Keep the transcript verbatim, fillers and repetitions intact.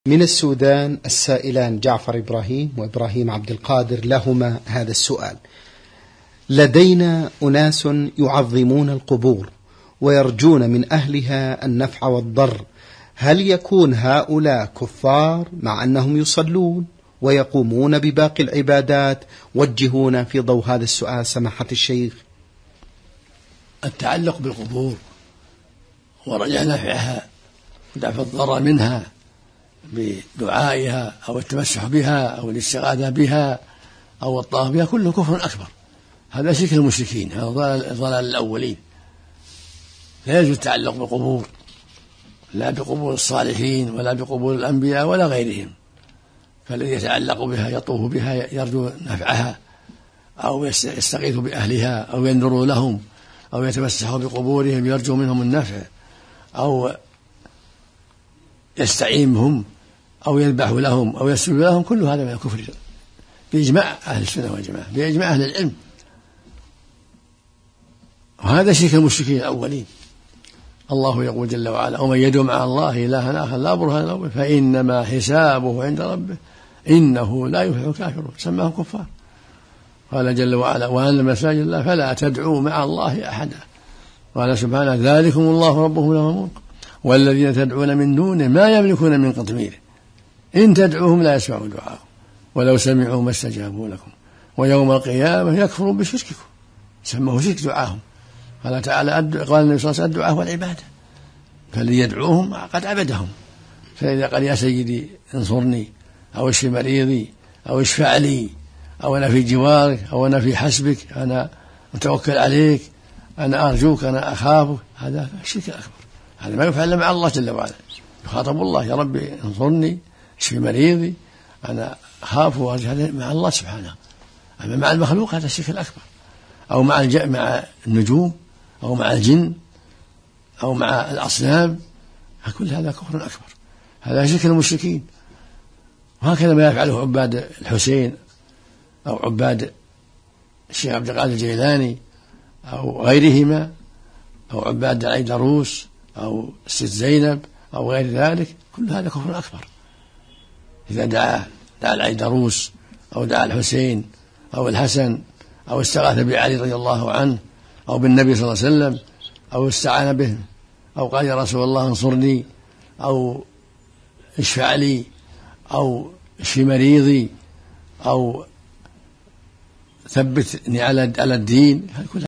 من السودان السائلان جعفر إبراهيم وإبراهيم عبد القادر لهما هذا السؤال: لدينا أناس يعظمون القبور ويرجون من أهلها النفع والضر، هل يكون هؤلاء كفار مع أنهم يصلون ويقومون بباقي العبادات؟ وجهونا في ضوء هذا السؤال سماحة الشيخ. التعلق بالقبور ورجع نفعها ودفع الضر منها بدعائها أو التمسح بها أو الاستغاثة بها أو الطواف بها كله كفر أكبر. هذا شرك المشركين، هذا ضلال الأولين. لا يجوز التعلق بالقبور، لا بقبور الصالحين ولا بقبور الأنبياء ولا غيرهم. فالذي يتعلق بها يطوف بها يرجو نفعها أو يستغيث بأهلها أو ينذر لهم أو يتمسح بقبورهم يرجو منهم النفع أو يستعين بهم أو يذبح لهم أو يسجد لهم، كل هذا من الكفر بإجماع أهل السنة والجماعة، بإجماع أهل العلم. وهذا شرك المشركين الأولين. الله يقول جل وعلا: ومن يدعو مع الله إلها آخر لا برهان له فإنما حسابه عند ربه إنه لا يفلح الكافرون، سماهم كفار. قال جل وعلا: وأن مساجد الله فلا تدعوا مع الله أحدا. قال سبحانه: ذلكم الله ربهم له الملك والذين تدعون من دونه ما يملكون من قطمير إن تدعوهم لا يسمعوا دعاءهم ولو سمعوا ما استجابوا لكم ويوم القيامة يكفرون بشرككم. سموه شرك دعاهم. قال تعالى: قال النبي صلى الله عليه وسلم: الدعاء هو العبادة، فالذي يدعوهم قد عبدهم. فإذا قال: يا سيدي انصرني أو اشف مريضي أو اشفع لي أو أنا في جوارك أو أنا في حسبك، أنا متوكل عليك، أنا أرجوك، أنا أخافك، هذا الشرك الأكبر. هذا ما يفعل مع الله جل وعلا. يخاطب الله: يا ربي انصرني، اشفي مريضي، أنا أخاف وأرجو، مع الله سبحانه. أما مع المخلوق هذا الشرك الأكبر، أو مع مع النجوم أو مع الجن أو مع الأصنام، كل هذا كفر أكبر. هذا شرك المشركين. وهكذا ما يفعله عباد الحسين أو عباد الشيخ عبد القادر الجيلاني أو غيرهما أو عباد العيدروس أو الست زينب أو غير ذلك، كل هذا كفر أكبر. إذا دعا دعا العيدروس أو دعا الحسين أو الحسن أو استغاث بعلي رضي الله عنه أو بالنبي صلى الله عليه وسلم أو استعان به أو قال: يا رسول الله انصرني أو اشفع لي أو اشفي مريضي أو ثبتني على الدين،